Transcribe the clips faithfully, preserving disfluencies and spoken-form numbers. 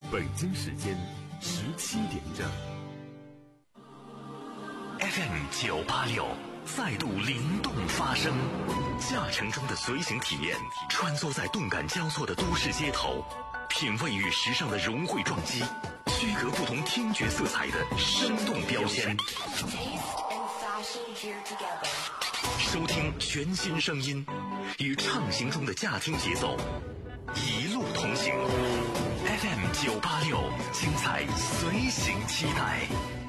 北京时间十七点整。 F M 九八六再度灵动发声，驾乘中的随行体验，穿梭在动感交错的都市街头，品味与时尚的融汇撞击，区隔不同听觉色彩的生动标签。收听全新声音，与畅行中的驾听节奏一路同行。F M 九八六，精彩随行期待。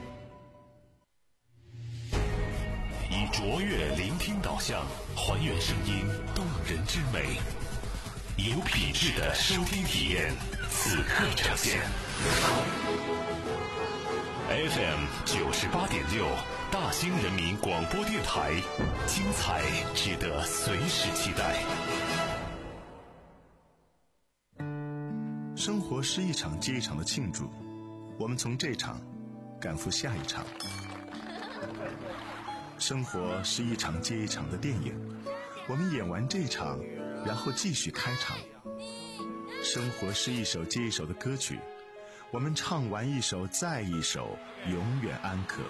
以卓越聆听导向，还原声音动人之美，有品质的收听体验，此刻呈现。F M 九十八点六，大兴人民广播电台，精彩值得随时期待。 生活是一场接一场的庆祝，我们从这场赶赴下一场。生活是一场接一场的电影，我们演完这场，然后继续开场。生活是一首接一首的歌曲，我们唱完一首再一首，永远安可。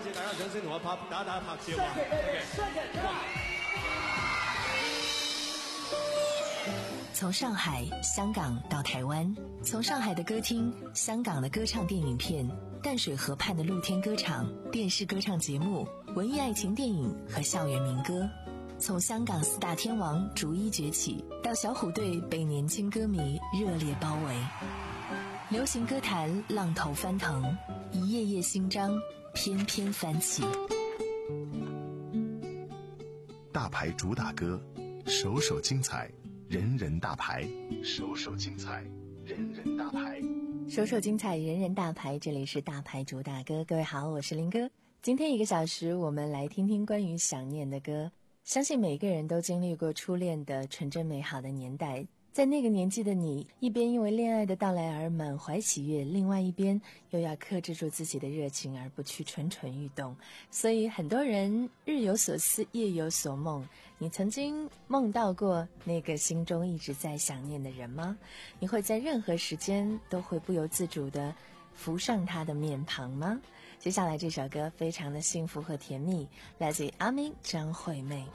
从上海、香港到台湾，从上海的歌厅、香港的歌唱电影片、淡水河畔的露天歌场、电视歌唱节目、文艺爱情电影和校园民歌，从香港四大天王逐一崛起，到小虎队被年轻歌迷热烈包围。流行歌坛浪头翻腾，一页页新章翩翩翻起。 大牌主打歌，首首精彩，人人大牌，首首精彩，人人大牌， 首首精彩，人人大牌。这里是大牌主打歌，各位好，我是林哥。今天一个小时，我们来听听关于想念的歌。相信每个人都经历过初恋的纯真美好的年代，在那个年纪的你，一边因为恋爱的到来而满怀喜悦，另外一边又要克制住自己的热情而不去蠢蠢欲动。所以很多人日有所思，夜有所梦。你曾经梦到过那个心中一直在想念的人吗？你会在任何时间都会不由自主地浮上他的面庞吗？接下来这首歌非常的幸福和甜蜜，来自于阿明张惠妹。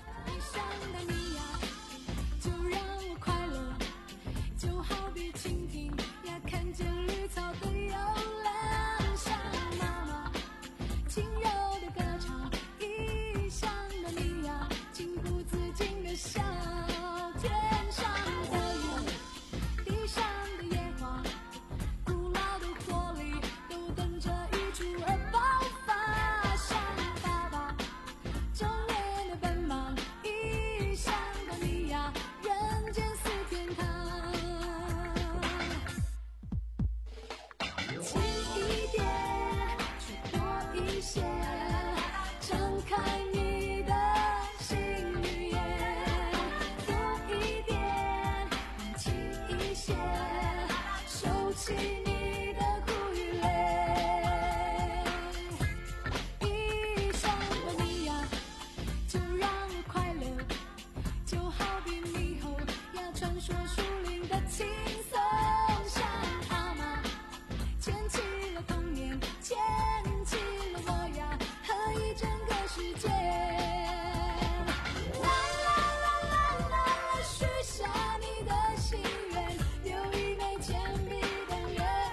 许下你的心愿，留一枚铅笔等人。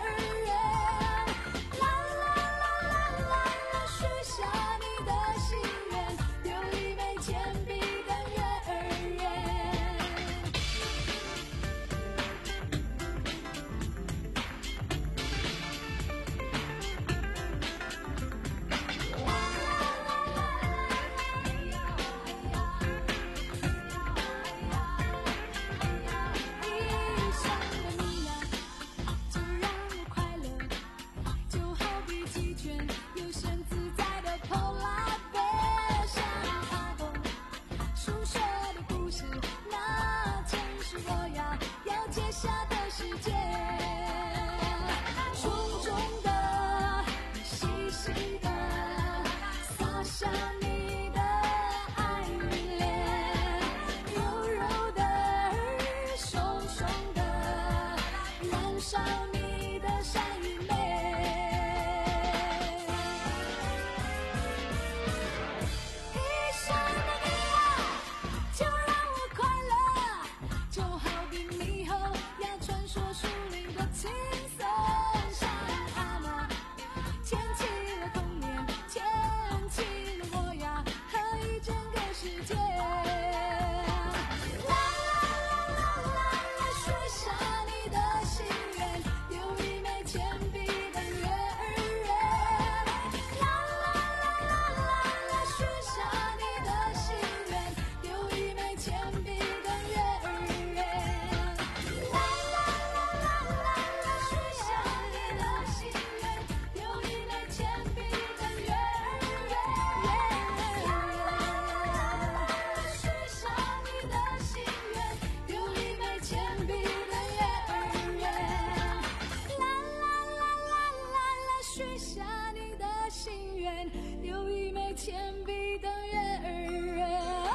铅笔的人儿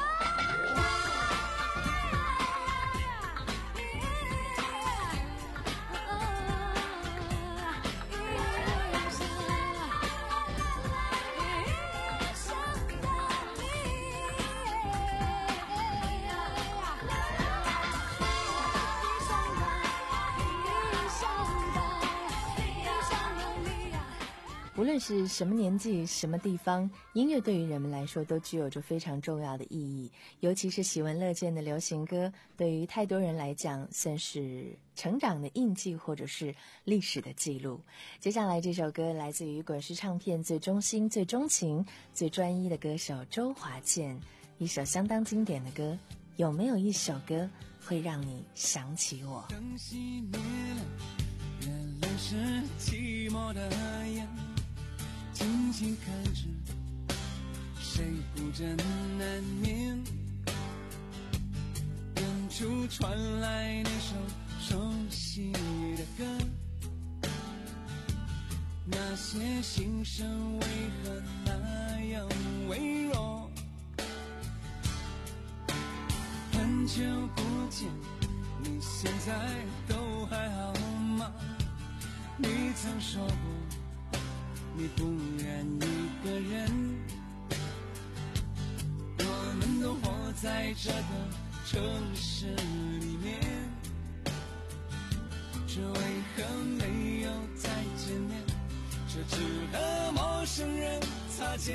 无论是什么年纪什么地方，音乐对于人们来说都具有着非常重要的意义，尤其是喜闻乐见的流行歌，对于太多人来讲算是成长的印记或者是历史的记录。接下来这首歌来自于滚石唱片最忠心最钟情最专一的歌手周华健，一首相当经典的歌。有没有一首歌会让你想起我？ 灯熄灭了，原来是寂寞的眼，静静看着谁不真难眠，远处传来那首熟悉的歌，那些心声为何那样微弱，很久不见，你现在都还好吗？你曾说过你不愿一个人，我们都活在这个城市里面，这为何没有再见面，这只和陌生人擦肩。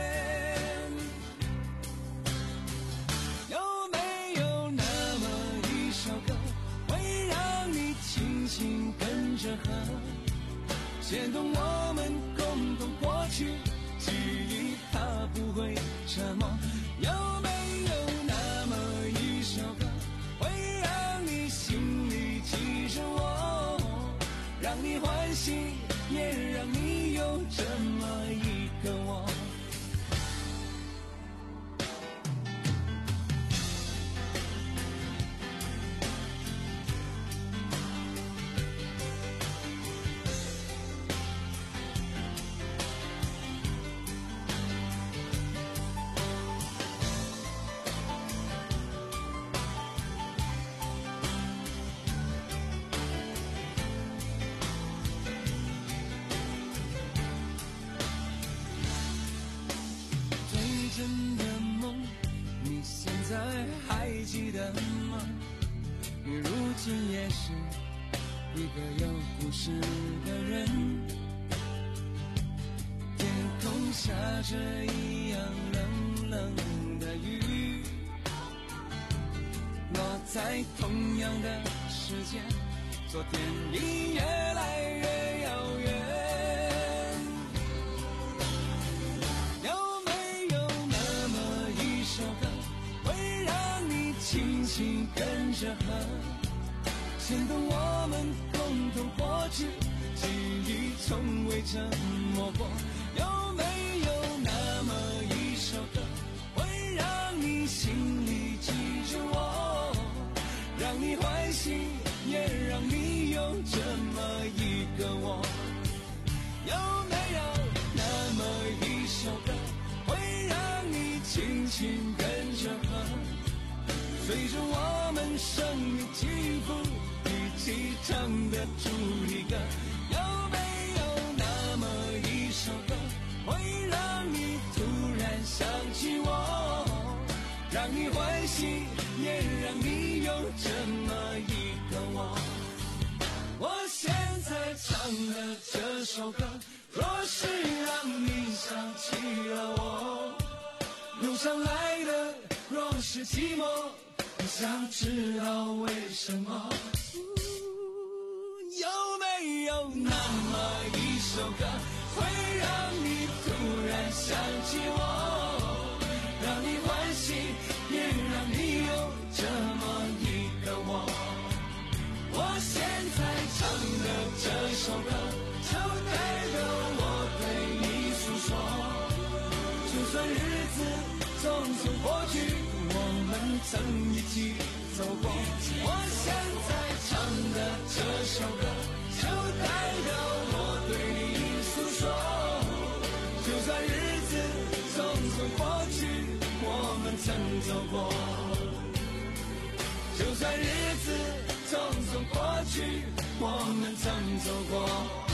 有没有那么一首歌会让你轻轻跟着和，牵动我们共同过去记忆，它不会沉默。有没有那么一首歌会让你心里记着我，让你欢喜也让你有这么一个我。真的梦，你现在还记得吗？你如今也是一个有故事的人，天空下着一样冷冷的雨，落在同样的时间，昨天已越来越遥远。轻轻跟着和，牵动我们共同过去记忆，从未沉默过。有没有那么一首歌会让你心里记着我，让你欢喜也让你有这么一个我？有没有那么一首歌会让你轻轻跟着和，随着我们生命起伏一起唱的主题歌？有没有那么一首歌会让你突然想起我，让你欢喜也让你有这么一个我？我现在唱的这首歌，若是让你想起了我，路上来的若是寂寞，想知道为什么？有没有那么一首歌会让你突然想起我，让你欢喜也让你有这么一个我？我现在唱的这首歌就代表我对你诉说，就算日子匆匆过去，我们曾一起走过。我现在唱的这首歌就代表我对你诉说，就算日子匆去我们曾走过。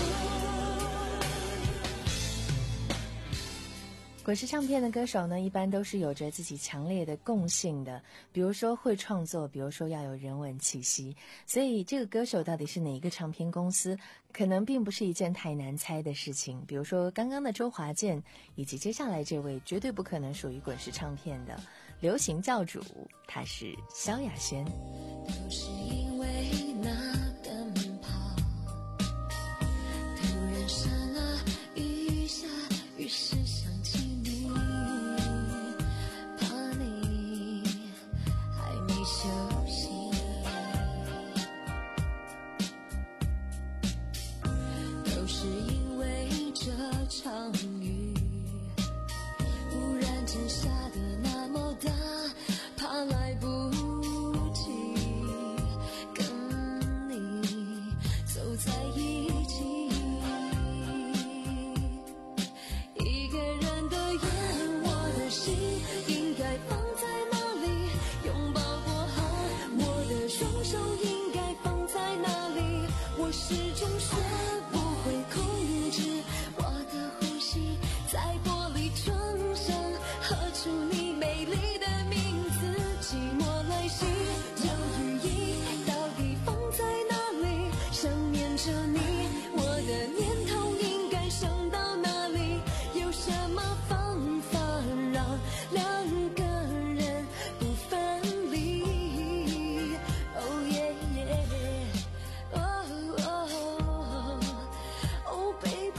滚石唱片的歌手呢，一般都是有着自己强烈的共性的，比如说会创作，比如说要有人文气息。所以这个歌手到底是哪一个唱片公司，可能并不是一件太难猜的事情。比如说刚刚的周华健，以及接下来这位绝对不可能属于滚石唱片的流行教主，他是萧亚轩。 都是因为那奔跑，突然闪了雨下，于是想起你，怕你还没休息，都是因为这场雨忽然间下得那么大，怕来不及跟你走在一起。一个人的夜，我的心应该放在哪里？拥抱过后，我的双手应该放在哪里？我始终学不会控制我的呼吸，在玻璃窗上喝出你美丽的名字。寂寞来袭，这羽翼到底放在哪里？想念着你，我的念头应该想到哪里？有什么方法让两个人不分离？ Oh yeah yeah Oh oh Oh baby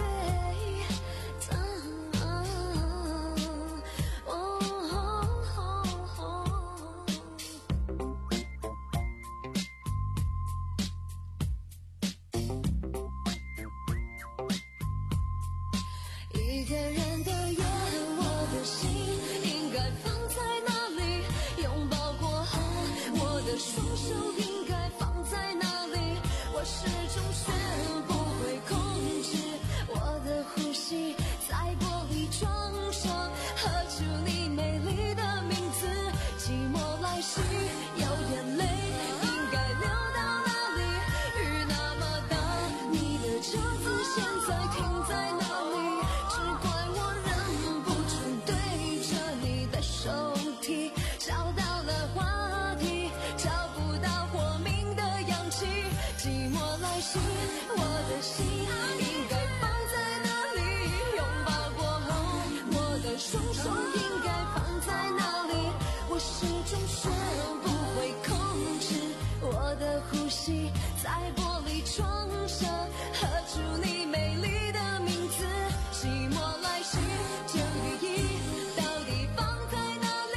一个人的夜，我的心应该放在哪里？拥抱过后，我的双手应该放在哪里？我始终学不会控制我的呼吸，在玻璃窗上喝出你美丽的名字。寂寞来袭，有眼泪应该流到哪里？雨那么大，你的车子现在停在哪里？只怪我忍不住对着你的手提，找到了话题，找不到活命的氧气。寂寞来袭，我的心应该放在哪里？拥抱过后，我的双手应该放在哪里？我始终学不会控制我的呼吸，在玻璃窗上喝出你美丽的名字。寂寞来袭，这羽翼到底放在哪里？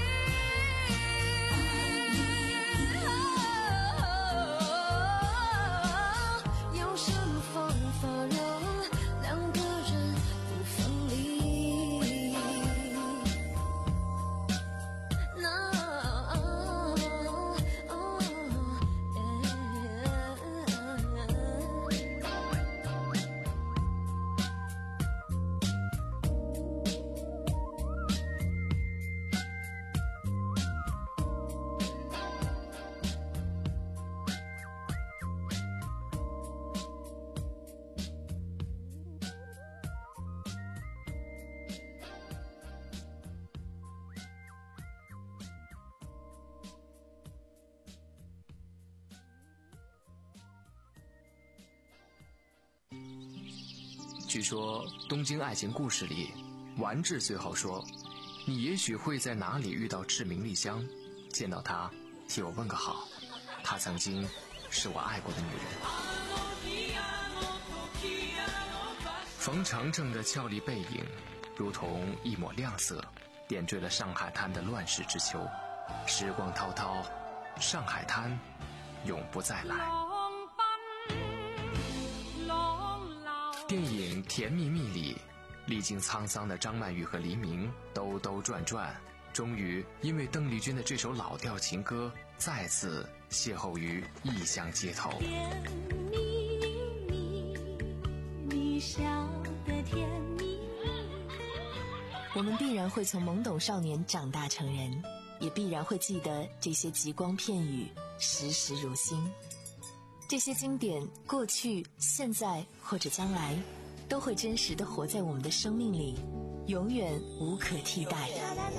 有什么方法让两个人不分离？那据说《东京爱情故事》里，丸治最后说：“你也许会在哪里遇到赤名莉香，见到她，替我问个好。她曾经是我爱过的女人。”冯程程的俏丽背影，如同一抹亮色，点缀了上海滩的乱世之秋。时光滔滔，上海滩永不再来。电影《甜蜜蜜》里，历经沧桑的张曼玉和黎明兜兜转转，终于因为邓丽君的这首老调情歌，再次邂逅于异乡街头。 甜蜜蜜，你笑得甜蜜。 我们必然会从懵懂少年长大成人，也必然会记得这些极光片语，时时如新。 这些经典，过去、现在或者将来，都会真实地活在我们的生命里，永远无可替代。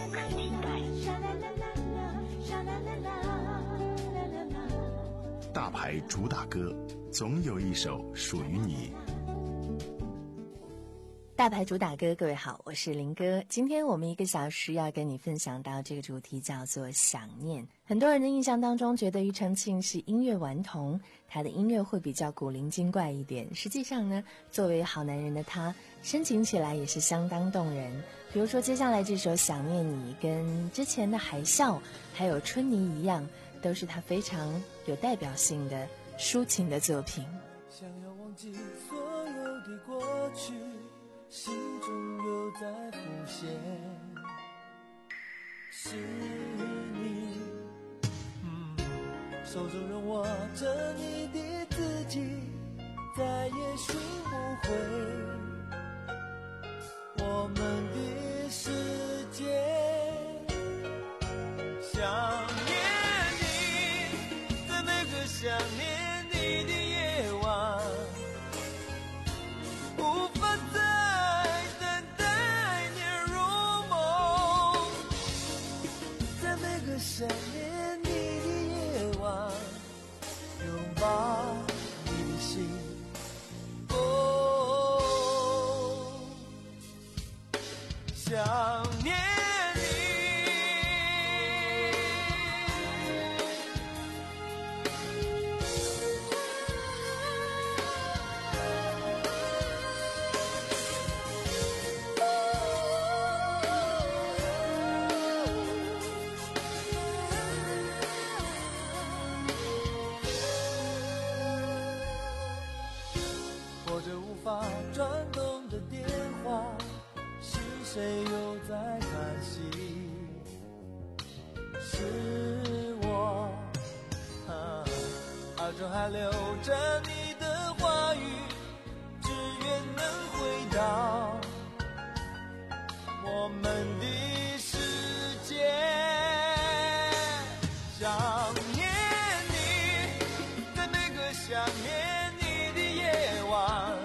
大牌主打歌，总有一首属于你。 大牌主打歌，各位好，我是林哥。今天我们一个小时要跟你分享到这个主题叫做想念。很多人的印象当中觉得庾澄庆是音乐顽童，他的音乐会比较古灵精怪一点。实际上呢，作为好男人的他，深情起来也是相当动人。比如说接下来这首想念你，跟之前的海啸还有春泥一样，都是他非常有代表性的抒情的作品。 想要忘记所有的过去，心中又在浮现，是你，嗯，手中仍握着你的字迹，再也寻不回我们的世界。想念你，在那个想念你的夜晚，无法再等待你入梦，在每个想念你的夜晚，拥抱你的心。哦，想念转动的电话，是谁又在叹息？是我，啊，耳中还留着你的话语，只愿能回到我们的世界。想念你，在每个想念你的夜晚，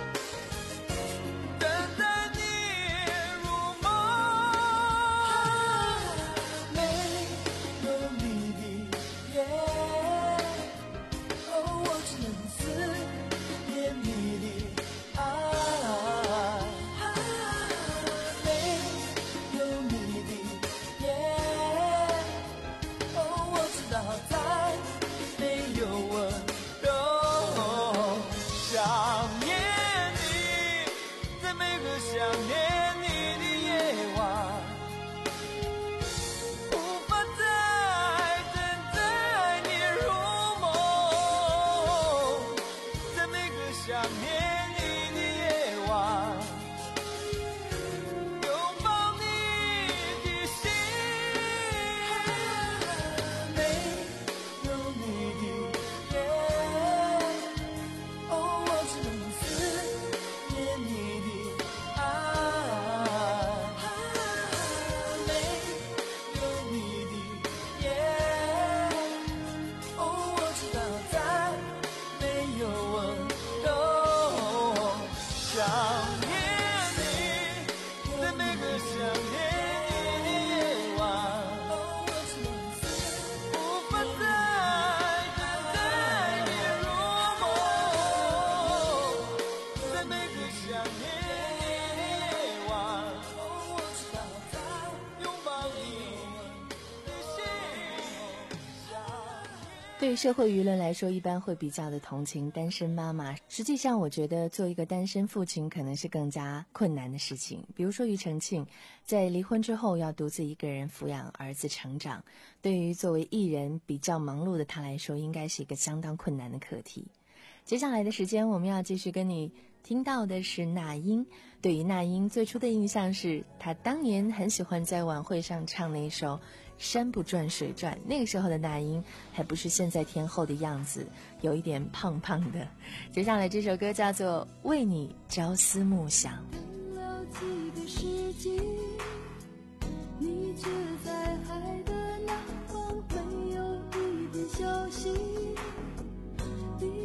对于社会舆论来说，一般会比较的同情单身妈妈。实际上我觉得做一个单身父亲可能是更加困难的事情。比如说庾澄庆在离婚之后要独自一个人抚养儿子成长，对于作为艺人比较忙碌的他来说，应该是一个相当困难的课题。接下来的时间我们要继续跟你听到的是那英。对于那英最初的印象是她当年很喜欢在晚会上唱那首山不转水转，那个时候的那英还不是现在天后的样子，有一点胖胖的。接下来这首歌叫做为你朝思暮想。 等了几个世纪，你却在海的那方没有一点消息，你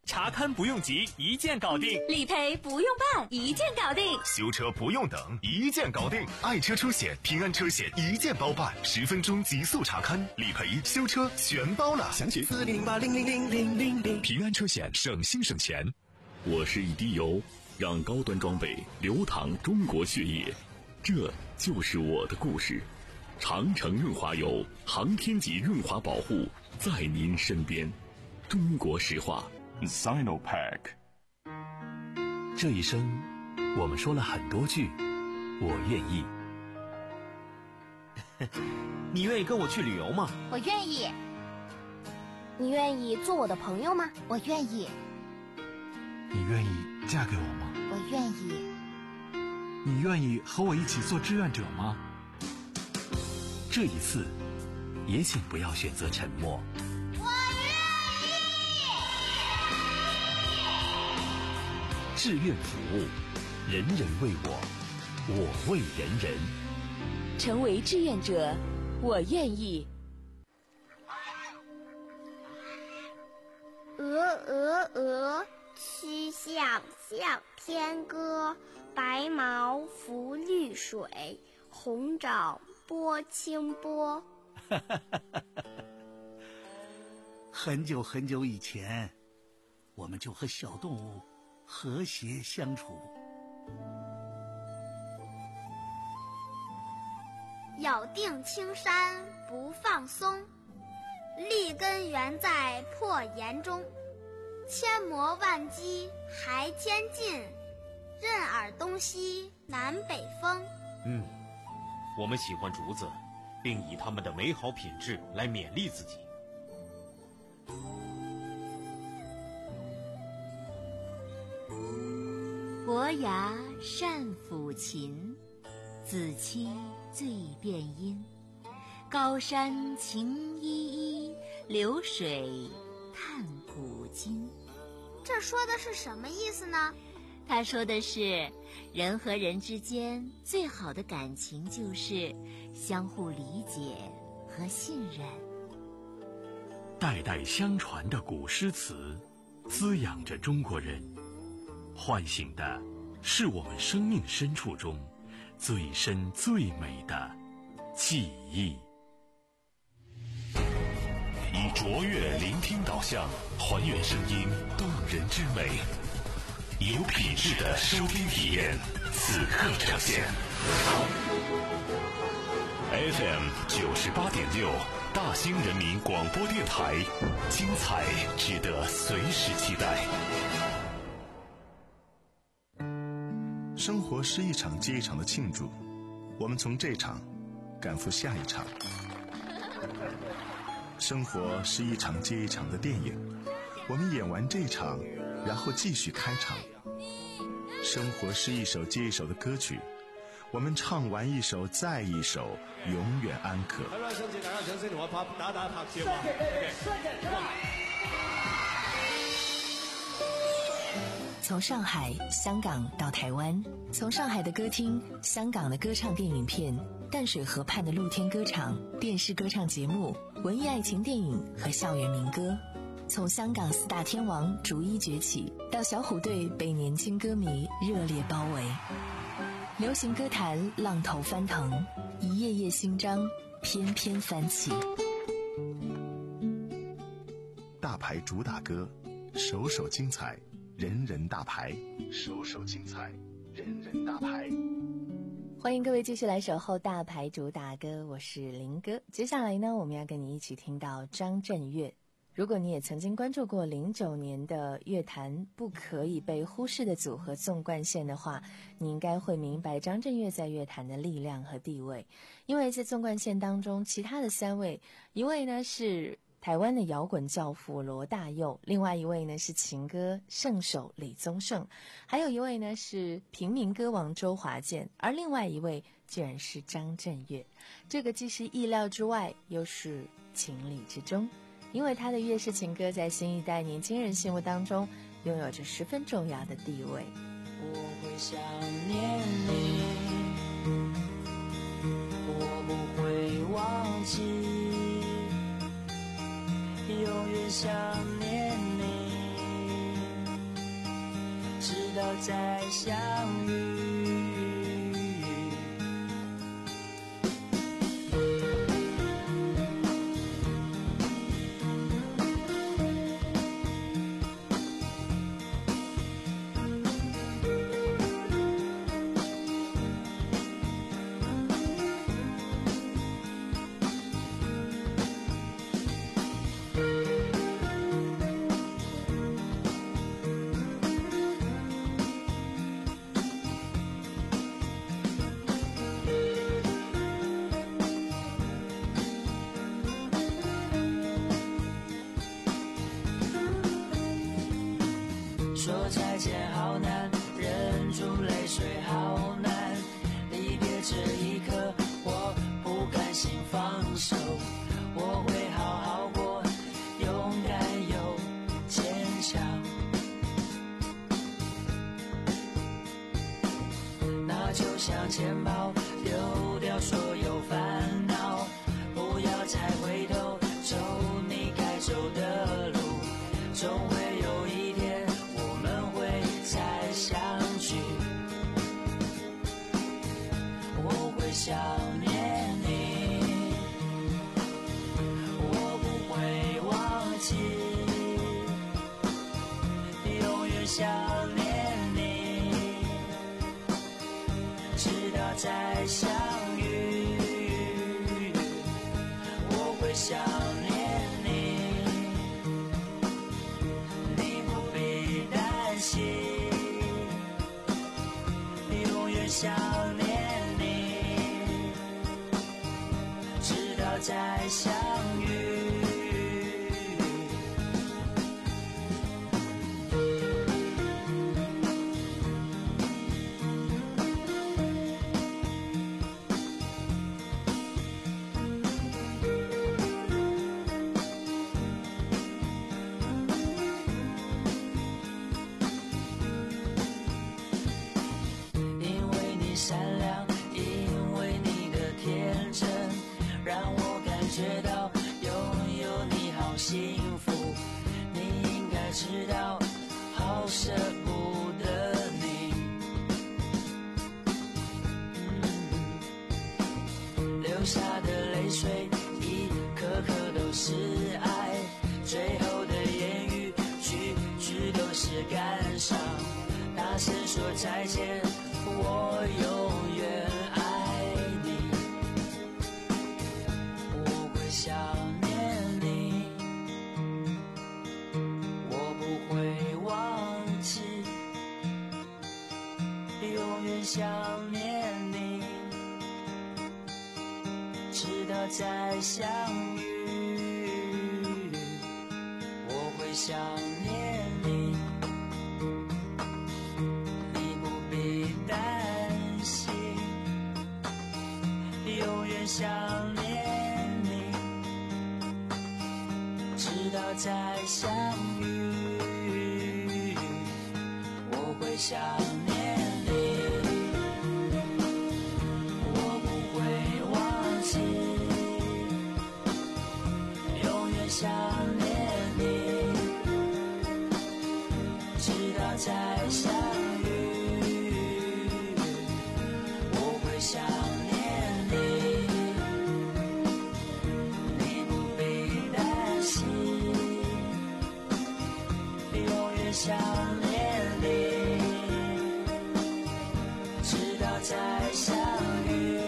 查看不用急，一键搞定； 理赔不用办，一键搞定； 修车不用等，一键搞定。爱车车险、平安车险一键包办，十分钟极速查看，理赔、修车全包了。详情四零零八零零零零零零。平安车险，省心省钱。 我是一滴油，让高端装备流淌中国血液，这就是我的故事。长城润滑油，航天级润滑保护，在您身边。中国石化。 Sinopack。 这一生，我们说了很多句我愿意。 你愿意跟我去旅游吗？ 我愿意。你愿意做我的朋友吗？我愿意。 你愿意嫁给我吗？ 我愿意。 你愿意和我一起做志愿者吗？ 这一次，也请不要选择沉默。志愿服务，人人为我，我为人人。 成为志愿者，我愿意。 鹅鹅鹅，曲项向天歌。白毛浮绿水，红爪拨清波。 很久很久以前，我们就和小动物和谐相处。 咬定青山不放松，立根原在破岩中。千磨万击还千进，任尔东西南北风。 嗯，我们喜欢竹子，并以它们的美好品质来勉励自己。 伯牙善抚琴，子期最辨音。高山晴依依，流水叹古今。 这说的是什么意思呢？ 他说的是，人和人之间最好的感情就是相互理解和信任。 代代相传的古诗词，滋养着中国人，唤醒的是我们生命深处中最深最美的记忆。以卓越聆听导向，还原声音动人之美，有品质的收听体验，此刻呈现。F M 九十八点六，大兴人民广播电台，精彩值得随时期待。 生活是一场接一场的庆祝，我们从这场赶赴下一场。生活是一场接一场的电影，我们演完这场，然后继续开场。生活是一首接一首的歌曲，我们唱完一首再一首，永远安可。 打打拍照啊！ 从上海、香港到台湾，从上海的歌厅、香港的歌唱电影片、淡水河畔的露天歌场、电视歌唱节目、文艺爱情电影和校园民歌，从香港四大天王逐一崛起，到小虎队被年轻歌迷热烈包围，流行歌坛浪头翻腾，一页页新章翩翩翻起。 大牌主打歌，首首精彩，人人大牌，首首精彩，人人大牌。 欢迎各位继续来守候大牌主打歌，我是林哥。接下来呢，我们要跟你一起听到张震岳。如果你也曾经关注过零九年的乐坛不可以被忽视的组合纵贯线的话，你应该会明白张震岳在乐坛的力量和地位。因为在纵贯线当中，其他的三位，一位呢是台湾的摇滚教父罗大佑，另外一位呢是情歌圣手李宗盛，还有一位呢是平民歌王周华健，而另外一位居然是张震岳。这个既是意料之外，又是情理之中，因为他的粤式情歌在新一代年轻人心目当中拥有着十分重要的地位。 我会想念你，我不会忘记，永远想念你。 再相遇。说再见好难，忍住泪水好难，离别这一刻我不甘心放手，我会好好过，勇敢又坚强。那就像钱包丢掉所有烦恼，不要再回头，走你该走的路，总会有一天再相聚。我会想念你，我不会忘记，永远想念你，直到再相遇。我会想念你，你不必担心，想念你，直到再相遇。善良，因为你的天真，让我感觉到拥有你好幸福。你应该知道，好舍不得你。嗯、流下的泪水，一颗颗都是爱，最后的言语，句句都是感伤。大声说再见，我永远爱你，我会想念你，我不会忘记，永远想念你，直到再相遇。我会想念你，永远想念你，直到再相遇。我会想念你，我不会忘记，永远想念你，直到再相遇。我会想念你，你不必担心，永远想念你，直到再相遇。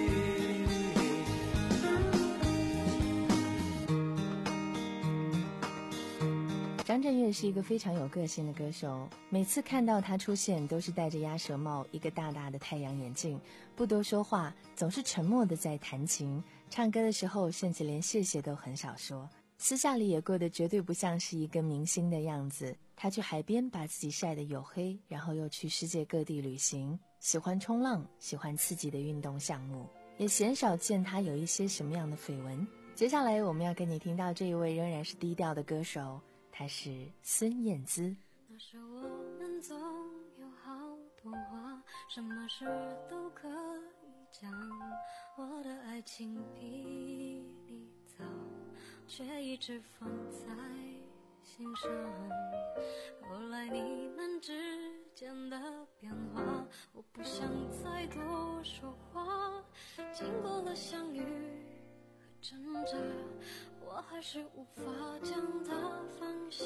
张震岳是一个非常有个性的歌手，每次看到他出现都是戴着鸭舌帽，一个大大的太阳眼镜，不多说话，总是沉默的在弹琴，唱歌的时候甚至连谢谢都很少说，私下里也过得绝对不像是一个明星的样子。他去海边把自己晒得黝黑，然后又去世界各地旅行，喜欢冲浪，喜欢刺激的运动项目，也鲜少见他有一些什么样的绯闻。接下来我们要跟你听到这一位仍然是低调的歌手，她是孙燕姿。 那时我们总有好多话，什么事都可以讲，我的爱情比你早，却一直放在心上。后来你们知间的变化，我不想再多说话。经过了相遇和挣扎，我还是无法将它放下。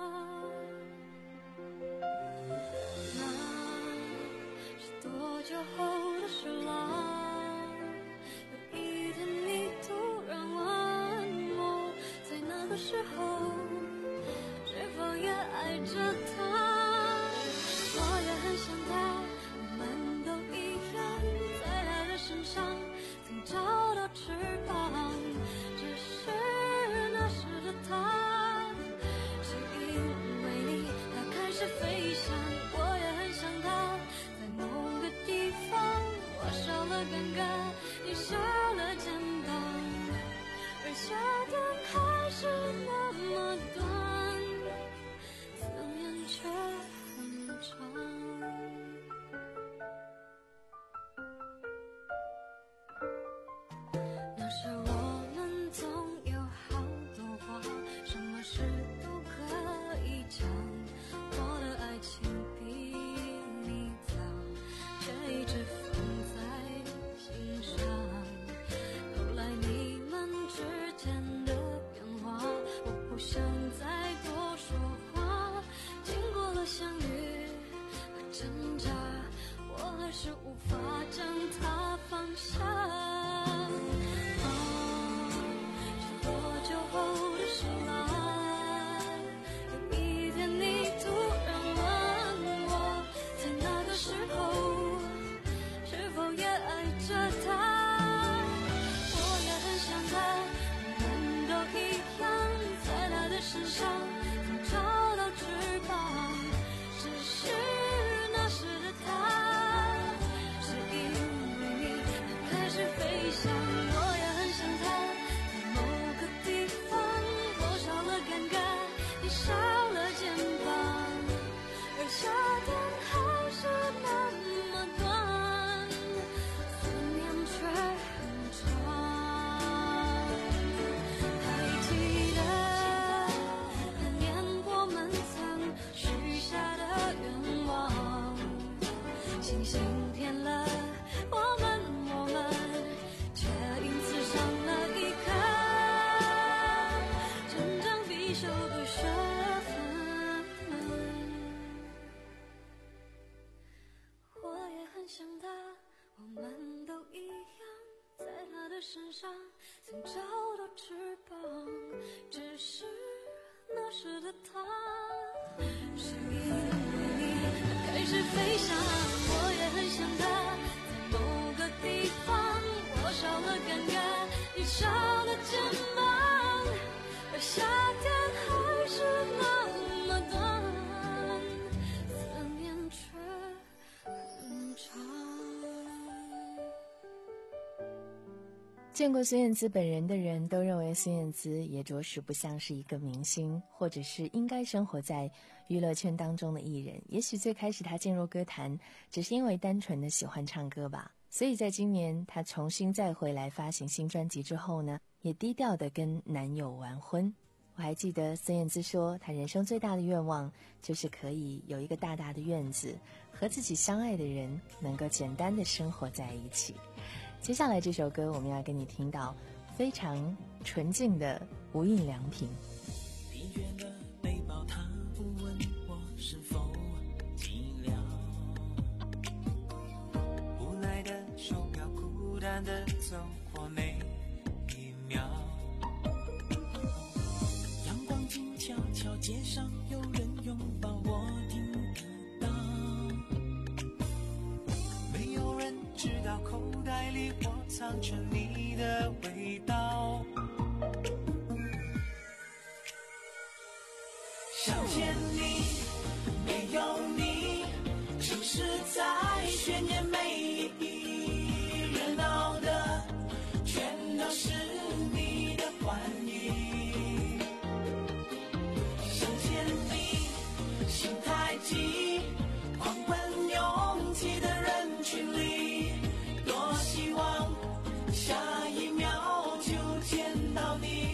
那是多久后的事啦？有一天你突然问我，在那个时候是否也爱着他？我也很想他，我们都一样，在他的身上曾找到翅膀。只是那时的他，是因为你，他开始飞翔。我也很想他，在某个地方，我少了尴尬，你少了肩膀，而夏天还是那么短，思念却很长。那时我们总有好多话，什么事都可以讲。我的爱情比你早，却一直放在心上。后来你们之间的变化，我不想再多说话。经过了相遇和挣扎，我还是无法将它放下。多久后的事啦？有一天你突然问我，在那个时候是否也爱着他？我也很想他，我们都一样，在他的身上曾找到翅膀。只是那时的他，是因为你，他开始飞翔。我也很想他，在某个地方，我少了尴尬，你少了肩膀，而夏天还是那么短，思念却很长。还记得那年我们曾许下的愿望，星星填了我们我们，却因此伤了一颗成长必修的学分。我也很想他，我们都一样，在他的身上曾找到翅膀。只是那时的他，是因为你，他开始飞翔。我也很想他，在某个地方，我少了尴尬，你少了肩膀，而夏天还是那么短，思念却很长。 见过孙燕姿本人的人都认为孙燕姿也着实不像是一个明星，或者是应该生活在娱乐圈当中的艺人。也许最开始她进入歌坛只是因为单纯的喜欢唱歌吧。所以在今年她重新再回来发行新专辑之后呢，也低调的跟男友完婚。我还记得孙燕姿说，她人生最大的愿望就是可以有一个大大的院子，和自己相爱的人能够简单的生活在一起。接下来这首歌我们要跟你听到非常纯净的无印良品。 疲倦的背包，他不问我是否寂寥，无奈的手表，孤单的走过每一秒。阳光静悄悄，街上有人拥抱，我听得到。没有人知道口袋里我藏着你的味道。想见你，没有你，城市在渲染美丽，热闹的全都是你的欢迎。想见你，心太急，狂奔拥挤的人群里，多希望下一秒就见到你。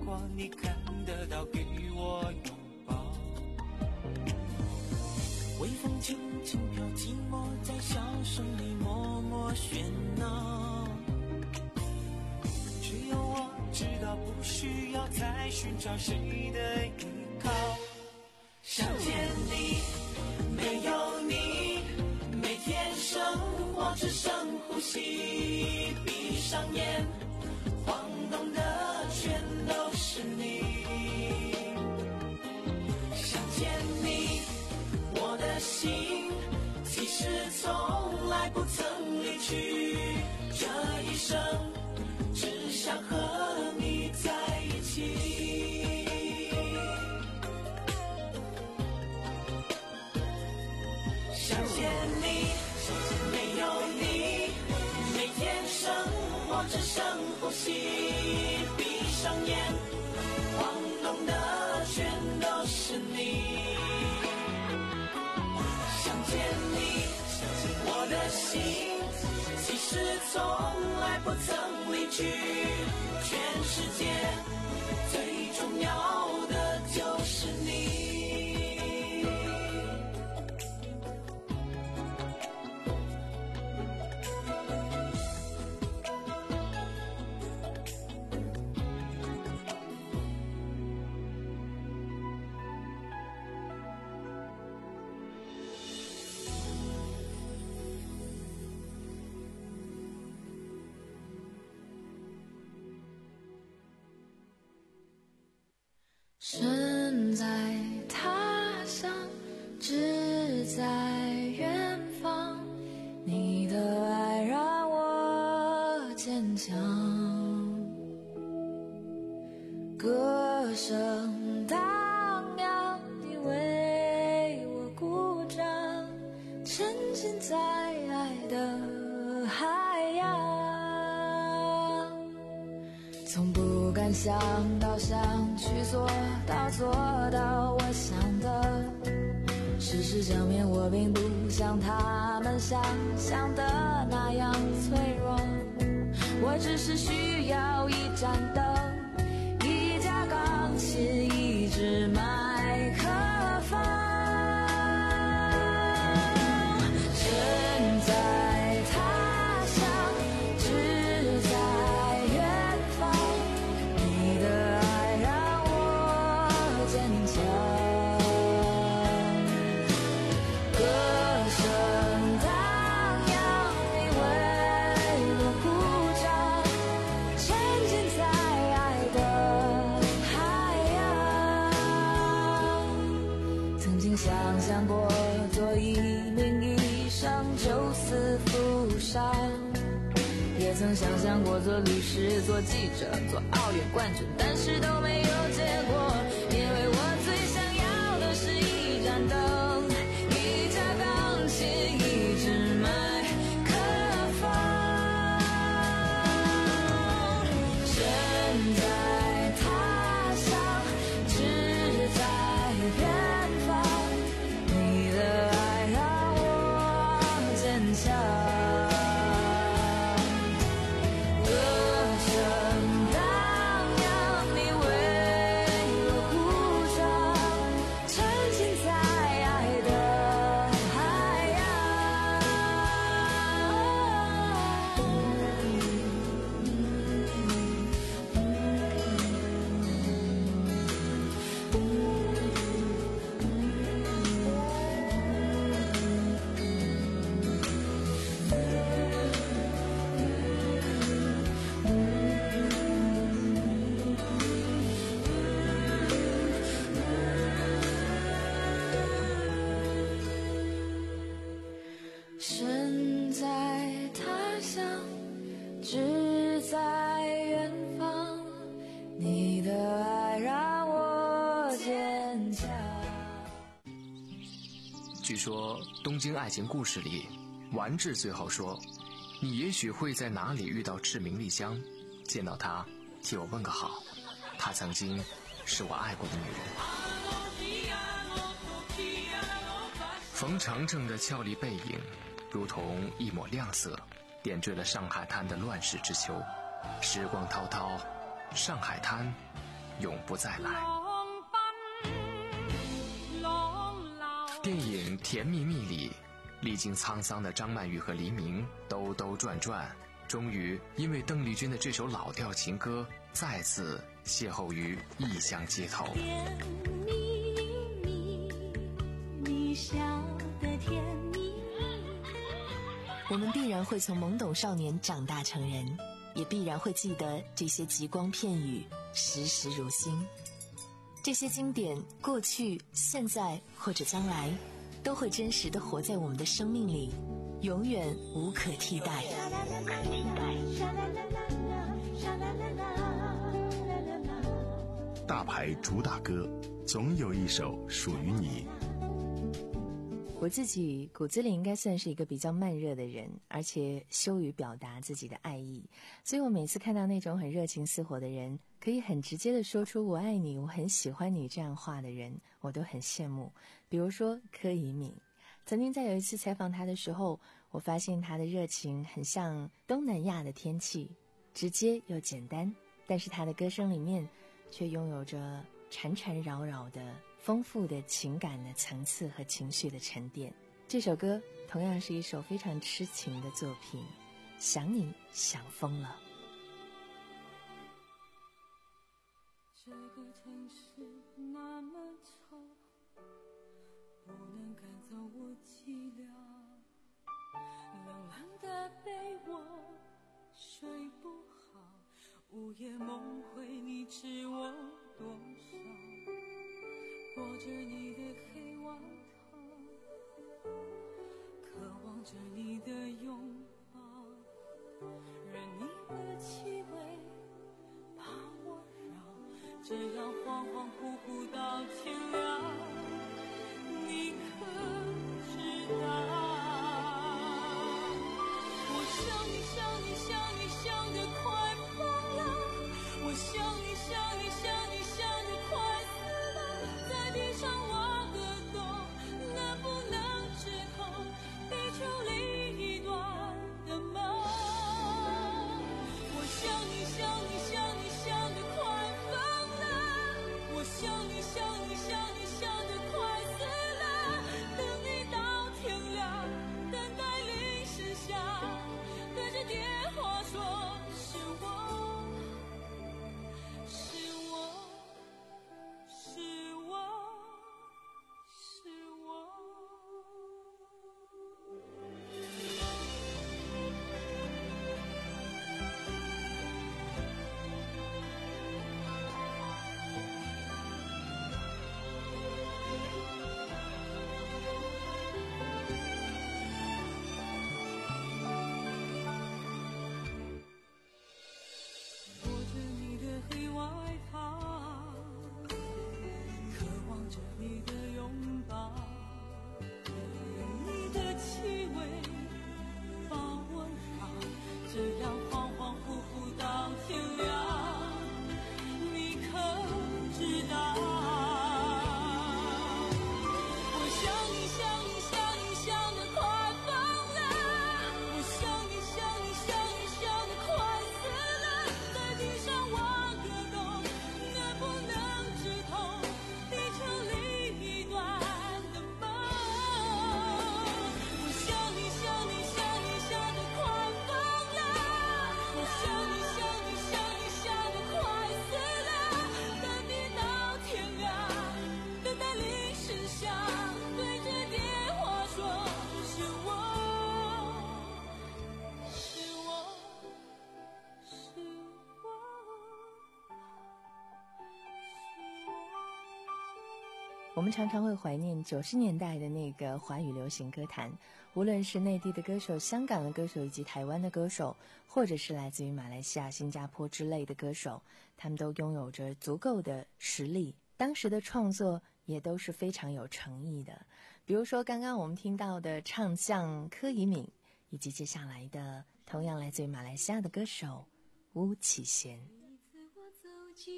过你看得到，给我拥抱。微风轻轻飘，寂寞在笑声里默默喧闹。只有我知道，不需要再寻找谁的依靠。想见你，没有你，每天生活只剩呼吸。闭上眼，晃动的全都是你。想见你，我的心其实从来不曾离去。这一生只想和你在一起。想见你，没有你，每天生活只剩呼吸。闭上眼，晃动的全都是你。想见你，我的心其实从来不曾离去。全世界最重要的就是你。 身在他乡，志在远方，你的爱让我坚强。歌声荡漾，你为我鼓掌，沉浸在爱的海洋。从不敢想到想去做到做到我想的，事实证明我并不像他们想象的那样脆弱。我只是需要一盏灯，一架钢琴，一支麦克风。身在他乡，志在远方，你的爱让我坚强。歌声荡漾，你为我鼓掌，沉浸在爱的海洋。曾经想象过做一名医生，救死扶伤，也曾想象过做律师、做记者、做奥运冠军，但是都没有结果，因为我最想要的是一盏灯，一架钢琴，一支麦克风。身在他乡，志在远方，你的爱让我坚强。歌声荡漾，你为我鼓掌，沉浸在爱的海身在他乡，志在远方，你的爱让我坚强。 据说《东京爱情故事》里，丸治最后说：“你也许会在哪里遇到赤名莉香，见到她，替我问个好。她曾经是我爱过的女人。”冯程程的俏丽背影，如同一抹亮色，点缀了上海滩的乱世之秋。时光滔滔，上海滩永不再来。电影《甜蜜蜜》里，历经沧桑的张曼玉和黎明兜兜转转，终于因为邓丽君的这首老调情歌，再次邂逅于异乡街头。 甜蜜蜜，你笑得甜蜜蜜。 我们必然会从懵懂少年长大成人，也必然会记得这些极光片语，时时如新。这些经典，过去、现在或者将来，都会真实地活在我们的生命里，永远无可替代。 大牌主打歌，总有一首属于你。 我自己骨子里应该算是一个比较慢热的人，而且羞于表达自己的爱意，所以我每次看到那种很热情似火的人，可以很直接地说出我爱你，我很喜欢你这样话的人，我都很羡慕。比如说柯以敏，曾经在有一次采访他的时候，我发现他的热情很像东南亚的天气，直接又简单，但是他的歌声里面却拥有着缠缠绕绕的丰富的情感的层次和情绪的沉淀。这首歌同样是一首非常痴情的作品，想你想疯了。 这个城市那么丑，不能赶走我寂寥，冷冷的被窝睡不好，午夜梦回你知我多少，裹着你的黑外套，渴望着你的拥抱，任你的气味把我绕，这样恍恍惚惚到天亮，你可知道？我想你想你想你想得快疯了，我想你想你想你想得快死了，在地上挖个洞，能不能直通地球另一端的梦？我想你想你想你想得快疯了，我想你想你想你想得快死了，等你到天亮，等待铃声响，对着电话说是我是我是我是我。裹着你的黑外套，渴望着你的拥抱，你的气味把我绕，这样恍恍惚惚到天亮，你可知道？我想你想你想你想得快疯了，我想你想你想你想得快死了，在地上挖个洞，能不能直通地球另一端的梦？我想你想你想你想得快疯了，我想你想你想你想得快死了，等你到天亮，等待铃声响，对着电话说是我是我是我我们常常会怀念九十年代的那个华语流行歌坛，无论是内地的歌手、香港的歌手以及台湾的歌手，或者是来自于马来西亚、新加坡之类的歌手，他们都拥有着足够的实力，当时的创作也都是非常有诚意的。比如说刚刚我们听到的唱将柯以敏，以及接下来的同样来自于马来西亚的歌手巫启贤。 每次我走近，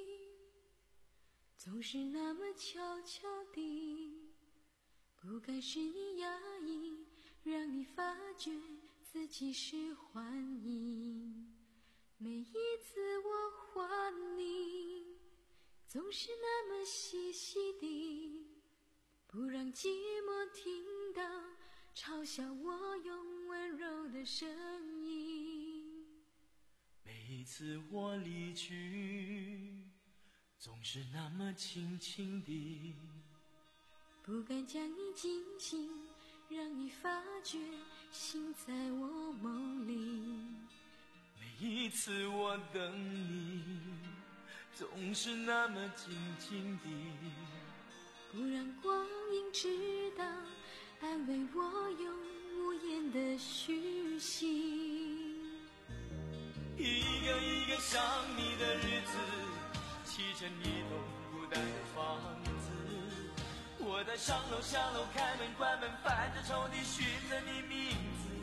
总是那么悄悄地，不该是你压抑，让你发觉自己是幻影。每一次我还你， 总是那么细细地，不让寂寞听到嘲笑我用温柔的声音。 每一次我离去，总是那么轻轻地， 不敢将你惊醒，让你发觉心在我梦里。 每一次我等你，总是那么静静地， 不让光阴知道，安慰我用无言的虚心。 一个一个想你的日子，砌成一栋孤单的房子。我在上楼下楼，开门关门，翻着抽屉寻着你名字。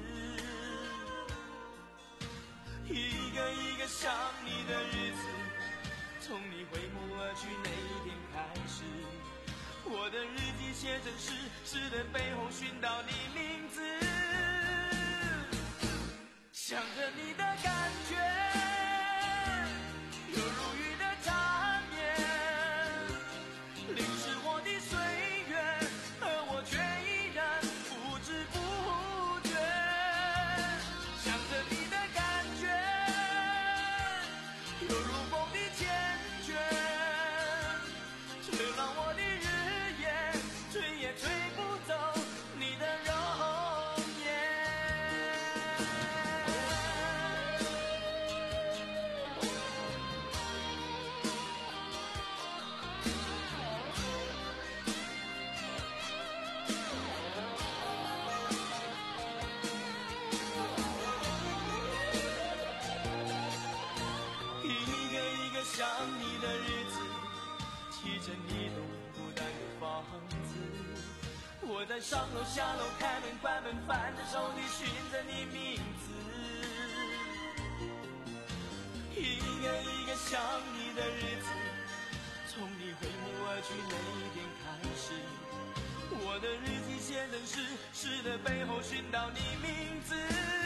一个一个想你的日子，从你挥目而去那一天开始，我的日记写成诗，诗的背后寻到你名字。想着你的感觉，有如雨的缠绵，淋湿我的岁月，而我却依然不知不觉。想着你的感觉，有如风的缱绻，吹乱我的日夜，吹也吹不走你的容颜。一个一个想你的日子，砌成一栋孤单的房子。我在上楼下楼，开门关门，翻着抽屉寻着你名字。一个一个想你的日子，从你挥目而去那一天开始，我的日记写成诗，诗的背后寻到你名字。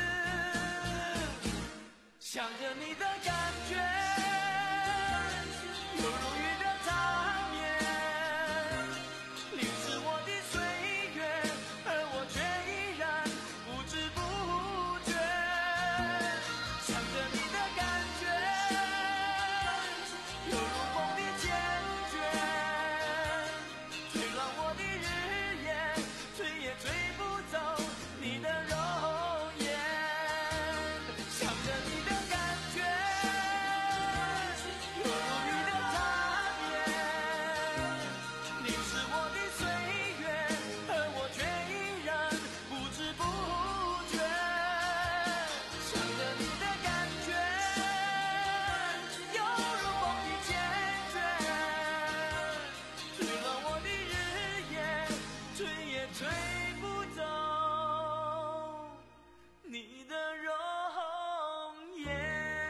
想着你的感觉，有如雨的缠绵，淋湿我的岁月，而我却依然不知不觉。想着你的感觉，有如风的缱绻，吹乱我的日夜，吹也吹不走你的容颜。想着你的感觉，有如雨的缠绵，淋湿我的岁月，而我却依然不知不觉。想着你的感觉，有如风的缱绻，吹乱我的日夜，吹也吹不走你的容颜。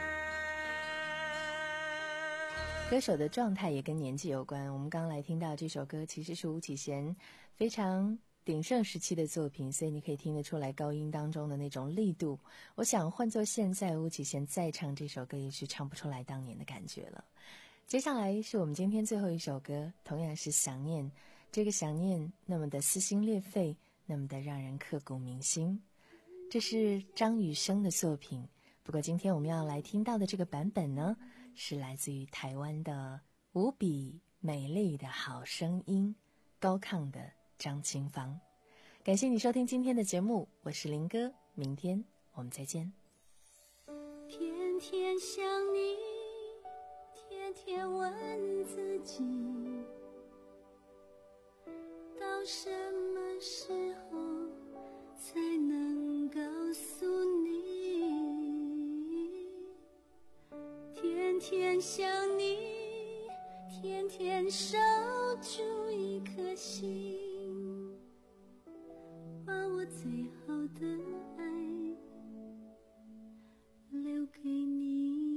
歌手的状态也跟年纪有关。我们刚来听到这首歌，其实是巫启贤非常鼎盛时期的作品，所以你可以听得出来高音当中的那种力度。我想换作现在，巫启贤再唱这首歌，也许唱不出来当年的感觉了。接下来是我们今天最后一首歌，同样是想念。这个想念那么的撕心裂肺，那么的让人刻骨铭心。这是张雨生的作品，不过今天我们要来听到的这个版本呢，是来自于台湾的无比美丽的好声音，高亢的张清芳。感谢你收听今天的节目，我是林哥，明天我们再见。 天天想你，天天问自己，到什么时候才能告诉你？天天想你，天天守住一颗心，把我最好的爱留给你。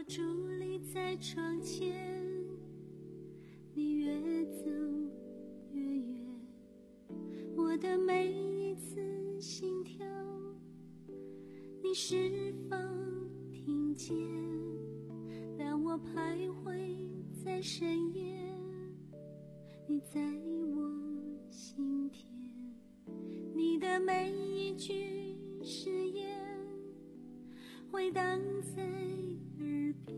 伫立在窗前，你越走越远，我的每一次心跳，你是否听见？当我徘徊在深夜，你在我心田，你的每一句誓言回荡在耳边，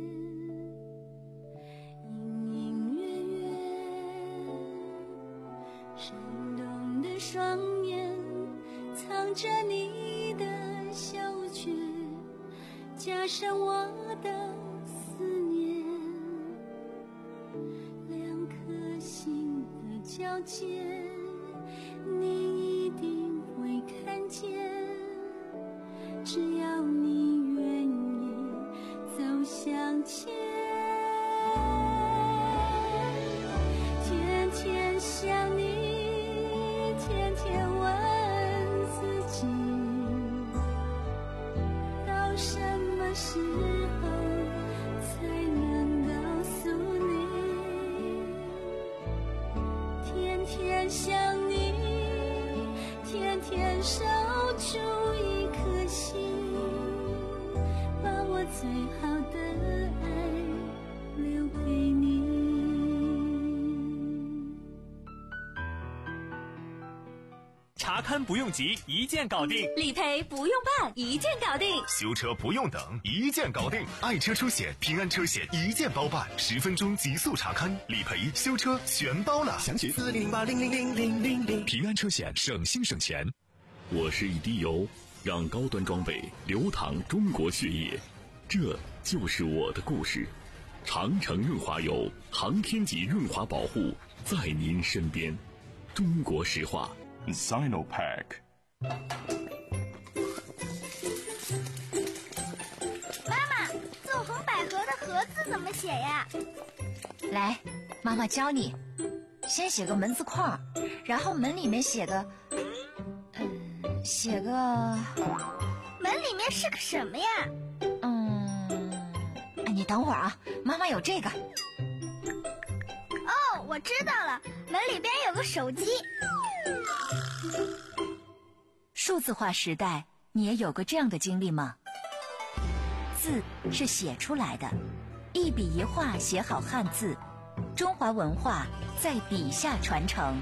隐隐约约，闪动的双眼藏着你的小诀，加深我的思念，两颗心的交界，你一定会看见，只要你愿意走向前。天天想你，天天问自己，到什么时候才能告诉你？天天想你，天天守住一颗心，把我最好的爱留给你。 查看不用急，一键搞定； 理赔不用办，一键搞定； 修车不用等，一键搞定。爱车出险，平安车险一键包办，十分钟极速查看，理赔、修车全包了。详询四零八零零零零零零。平安车险，省心省钱。 我是一滴油，让高端装备流淌中国血液，这就是我的故事。长城润滑油，航天级润滑保护，在您身边。中国石化 Sinopec。 妈妈，纵横捭阖的阖字怎么写呀？ 来，妈妈教你，先写个门字框，然后门里面写个嗯，写个门里面是个什么呀？ 嗯，哎，你等会儿啊，妈妈有这个。 哦，我知道了，门里边有个手机。 数字化时代，你也有过这样的经历吗？字是写出来的，一笔一画写好汉字，中华文化在笔下传承。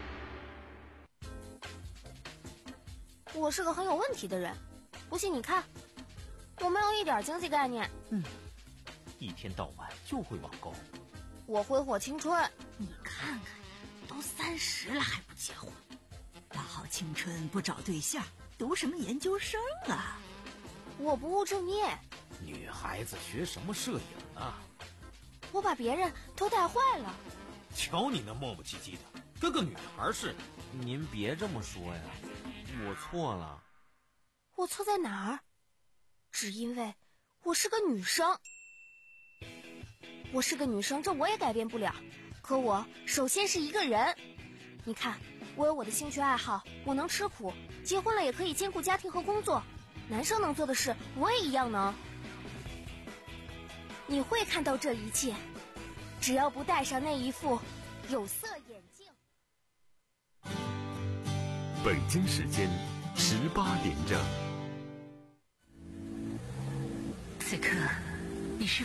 我是个很有问题的人，不信你看，我没有一点经济概念。 嗯，一天到晚就会网购。 我挥霍青春。 你看看，都三十了还不结婚，大好青春不找对象，读什么研究生啊？ 我不务正业。 女孩子学什么摄影啊？ 我把别人都带坏了。 瞧你那磨磨唧唧的，跟个女孩似的。您别这么说呀，我错了。 我错在哪儿？只因为我是个女生。我是个女生，这我也改变不了。可我首先是一个人。你看，我有我的兴趣爱好，我能吃苦，结婚了也可以兼顾家庭和工作。男生能做的事，我也一样能。你会看到这一切，只要不戴上那一副有色眼镜。 北京时间十八点整。 此刻，你是